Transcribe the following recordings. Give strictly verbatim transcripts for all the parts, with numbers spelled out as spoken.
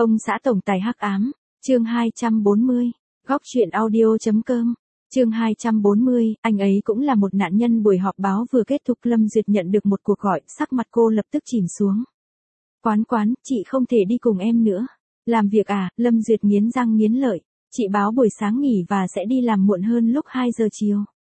Ông xã tổng tài hắc ám, chương hai trăm bốn mươi, góc truyện audio.com, chương hai trăm bốn mươi, anh ấy cũng là một nạn nhân. Buổi họp báo vừa kết thúc, Lâm Duyệt nhận được một cuộc gọi, sắc mặt cô lập tức chìm xuống. Quán quán, chị không thể đi cùng em nữa. Làm việc à? Lâm Duyệt nghiến răng nghiến lợi. Chị báo buổi sáng nghỉ và sẽ đi làm muộn hơn lúc hai giờ chiều.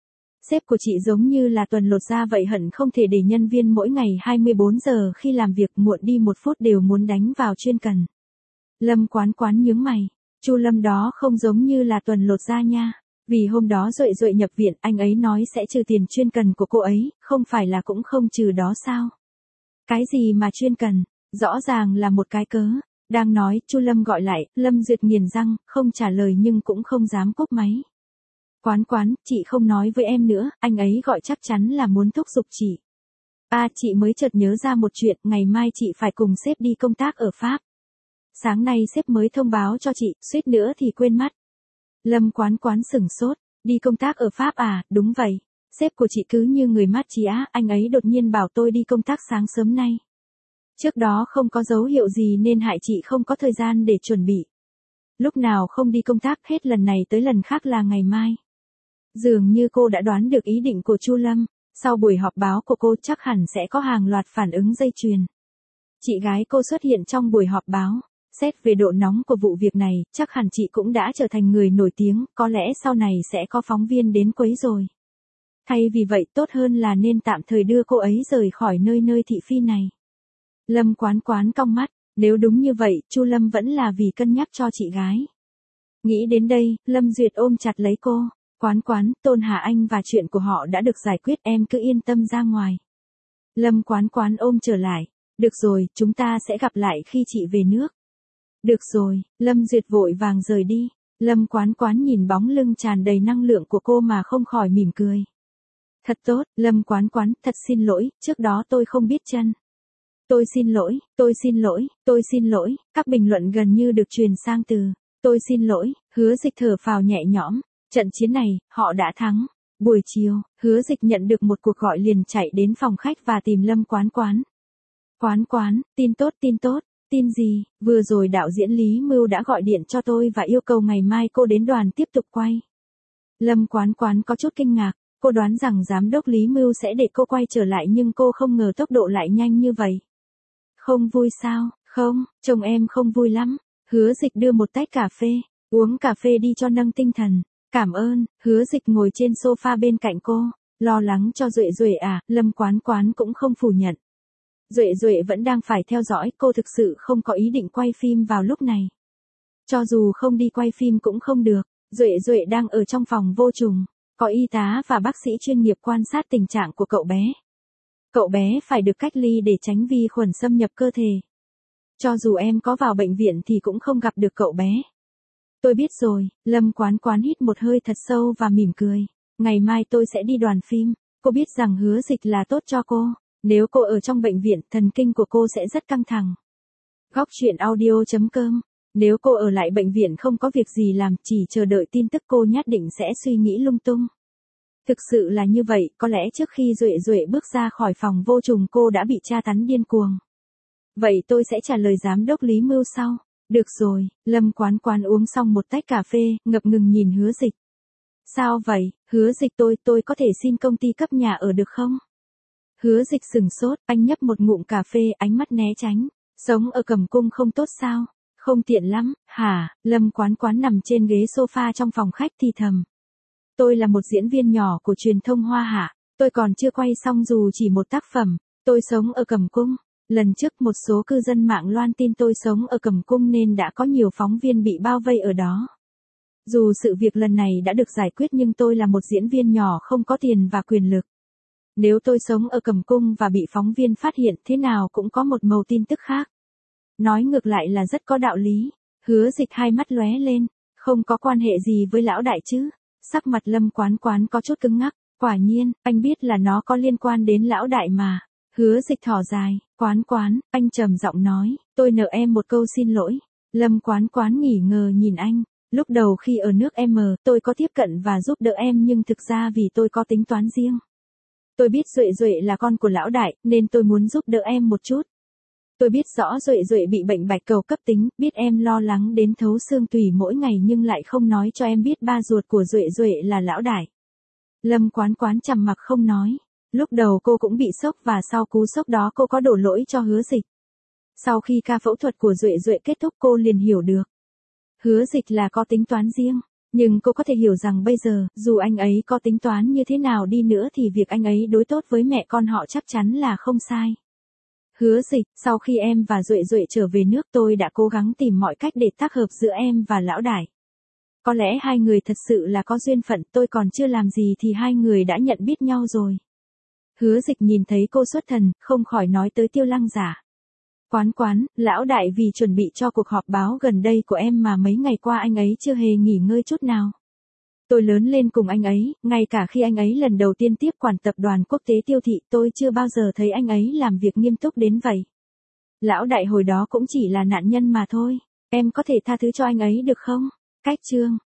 Sếp của chị giống như là tuần lột da vậy, hận không thể để nhân viên mỗi ngày hai mươi bốn giờ khi làm việc muộn đi một phút đều muốn đánh vào chuyên cần. Lâm Quán Quán nhướng mày. Chu Lâm đó không giống như là tuần lột da nha. Vì hôm đó Duệ Duệ nhập viện, anh ấy nói sẽ trừ tiền chuyên cần của cô ấy, không phải là cũng không trừ đó sao? Cái gì mà chuyên cần? Rõ ràng là một cái cớ. Đang nói, Chu Lâm gọi lại, Lâm Duyệt nghiền răng, không trả lời nhưng cũng không dám cúp máy. Quán Quán, chị không nói với em nữa, anh ấy gọi chắc chắn là muốn thúc giục chị. À, chị mới chợt nhớ ra một chuyện, ngày mai chị phải cùng sếp đi công tác ở Pháp. Sáng nay sếp mới thông báo cho chị, suýt nữa thì quên mất. Lâm Quán Quán sửng sốt, đi công tác ở Pháp à? Đúng vậy. Sếp của chị cứ như người mát trí á, anh ấy đột nhiên bảo tôi đi công tác sáng sớm nay. Trước đó không có dấu hiệu gì nên hại chị không có thời gian để chuẩn bị. Lúc nào không đi công tác, hết lần này tới lần khác là ngày mai. Dường như cô đã đoán được ý định của Chu Lâm, sau buổi họp báo của cô chắc hẳn sẽ có hàng loạt phản ứng dây chuyền. Chị gái cô xuất hiện trong buổi họp báo, xét về độ nóng của vụ việc này, chắc hẳn chị cũng đã trở thành người nổi tiếng, có lẽ sau này sẽ có phóng viên đến quấy rồi. Thay vì vậy, tốt hơn là nên tạm thời đưa cô ấy rời khỏi nơi nơi thị phi này. Lâm Quán Quán cong mắt, nếu đúng như vậy, Chu Lâm vẫn là vì cân nhắc cho chị gái. Nghĩ đến đây, Lâm Duyệt ôm chặt lấy cô. Quán Quán, Tôn Hà Anh và chuyện của họ đã được giải quyết, em cứ yên tâm ra ngoài. Lâm Quán Quán ôm trở lại. Được rồi, chúng ta sẽ gặp lại khi chị về nước. Được rồi, Lâm Duyệt vội vàng rời đi. Lâm Quán Quán nhìn bóng lưng tràn đầy năng lượng của cô mà không khỏi mỉm cười. Thật tốt, Lâm Quán Quán, thật xin lỗi, trước đó tôi không biết chân. Tôi xin lỗi, tôi xin lỗi, tôi xin lỗi, các bình luận gần như được truyền sang từ, tôi xin lỗi, Hứa Dịch thở phào nhẹ nhõm, trận chiến này, họ đã thắng. Buổi chiều, Hứa Dịch nhận được một cuộc gọi liền chạy đến phòng khách và tìm Lâm Quán Quán. Quán Quán, tin tốt tin tốt, tin gì? Vừa rồi đạo diễn Lý Mưu đã gọi điện cho tôi và yêu cầu ngày mai cô đến đoàn tiếp tục quay. Lâm Quán Quán có chút kinh ngạc, cô đoán rằng giám đốc Lý Mưu sẽ để cô quay trở lại nhưng cô không ngờ tốc độ lại nhanh như vậy. Không vui sao? Không, chồng em không vui lắm. Hứa Dịch đưa một tách cà phê, uống cà phê đi cho nâng tinh thần. Cảm ơn. Hứa Dịch ngồi trên sofa bên cạnh cô, lo lắng cho Duệ Duệ à? Lâm Quán Quán cũng không phủ nhận. Duệ Duệ vẫn đang phải theo dõi, cô thực sự không có ý định quay phim vào lúc này. Cho dù không đi quay phim cũng không được, Duệ Duệ đang ở trong phòng vô trùng, có y tá và bác sĩ chuyên nghiệp quan sát tình trạng của cậu bé. Cậu bé phải được cách ly để tránh vi khuẩn xâm nhập cơ thể. Cho dù em có vào bệnh viện thì cũng không gặp được cậu bé. Tôi biết rồi, Lâm Quán Quán hít một hơi thật sâu và mỉm cười. Ngày mai tôi sẽ đi đoàn phim, cô biết rằng Hứa Dịch là tốt cho cô. Nếu cô ở trong bệnh viện, thần kinh của cô sẽ rất căng thẳng. Góc truyện audio.com. Nếu cô ở lại bệnh viện không có việc gì làm, chỉ chờ đợi tin tức, cô nhất định sẽ suy nghĩ lung tung. Thực sự là như vậy, có lẽ trước khi Duệ Duệ bước ra khỏi phòng vô trùng cô đã bị tra tấn điên cuồng. Vậy tôi sẽ trả lời giám đốc Lý Mưu sau. Được rồi, Lâm Quán Quán uống xong một tách cà phê, ngập ngừng nhìn Hứa Dịch. Sao vậy? Hứa Dịch, tôi, tôi có thể xin công ty cấp nhà ở được không? Hứa Dịch sừng sốt, anh nhấp một ngụm cà phê, ánh mắt né tránh. Sống ở Cẩm Cung không tốt sao? Không tiện lắm, hả? Lâm Quán Quán nằm trên ghế sofa trong phòng khách thì thầm. Tôi là một diễn viên nhỏ của truyền thông Hoa Hạ, tôi còn chưa quay xong dù chỉ một tác phẩm. Tôi sống ở Cẩm Cung. Lần trước một số cư dân mạng loan tin tôi sống ở Cẩm Cung nên đã có nhiều phóng viên bị bao vây ở đó. Dù sự việc lần này đã được giải quyết nhưng tôi là một diễn viên nhỏ không có tiền và quyền lực. Nếu tôi sống ở Cẩm Cung và bị phóng viên phát hiện, thế nào cũng có một mẩu tin tức khác. Nói ngược lại là rất có đạo lý. Hứa Dịch hai mắt lóe lên, không có quan hệ gì với lão đại chứ? Sắc mặt Lâm Quán Quán có chút cứng ngắc, quả nhiên, anh biết là nó có liên quan đến lão đại mà. Hứa Dịch thở dài, Quán Quán, anh trầm giọng nói, tôi nợ em một câu xin lỗi. Lâm Quán Quán nghỉ ngờ nhìn anh, lúc đầu khi ở nước em, tôi có tiếp cận và giúp đỡ em nhưng thực ra vì tôi có tính toán riêng. Tôi biết Duệ Duệ là con của lão đại, nên tôi muốn giúp đỡ em một chút. Tôi biết rõ Duệ Duệ bị bệnh bạch cầu cấp tính, biết em lo lắng đến thấu xương tủy mỗi ngày nhưng lại không nói cho em biết ba ruột của Duệ Duệ là Lão Đại. Lâm Quán Quán trầm mặc không nói. Lúc đầu cô cũng bị sốc và sau cú sốc đó cô có đổ lỗi cho Hứa Dịch. Sau khi ca phẫu thuật của Duệ Duệ kết thúc cô liền hiểu được. Hứa Dịch là có tính toán riêng, nhưng cô có thể hiểu rằng bây giờ, dù anh ấy có tính toán như thế nào đi nữa thì việc anh ấy đối tốt với mẹ con họ chắc chắn là không sai. Hứa Dịch, sau khi em và Duệ Duệ trở về nước tôi đã cố gắng tìm mọi cách để tác hợp giữa em và Lão Đại. Có lẽ hai người thật sự là có duyên phận, tôi còn chưa làm gì thì hai người đã nhận biết nhau rồi. Hứa Dịch nhìn thấy cô xuất thần, không khỏi nói tới Tiêu Lăng Giả. Quán Quán, Lão Đại vì chuẩn bị cho cuộc họp báo gần đây của em mà mấy ngày qua anh ấy chưa hề nghỉ ngơi chút nào. Tôi lớn lên cùng anh ấy, ngay cả khi anh ấy lần đầu tiên tiếp quản tập đoàn quốc tế Tiêu Thị tôi chưa bao giờ thấy anh ấy làm việc nghiêm túc đến vậy. Lão Đại hồi đó cũng chỉ là nạn nhân mà thôi, em có thể tha thứ cho anh ấy được không? Cách chương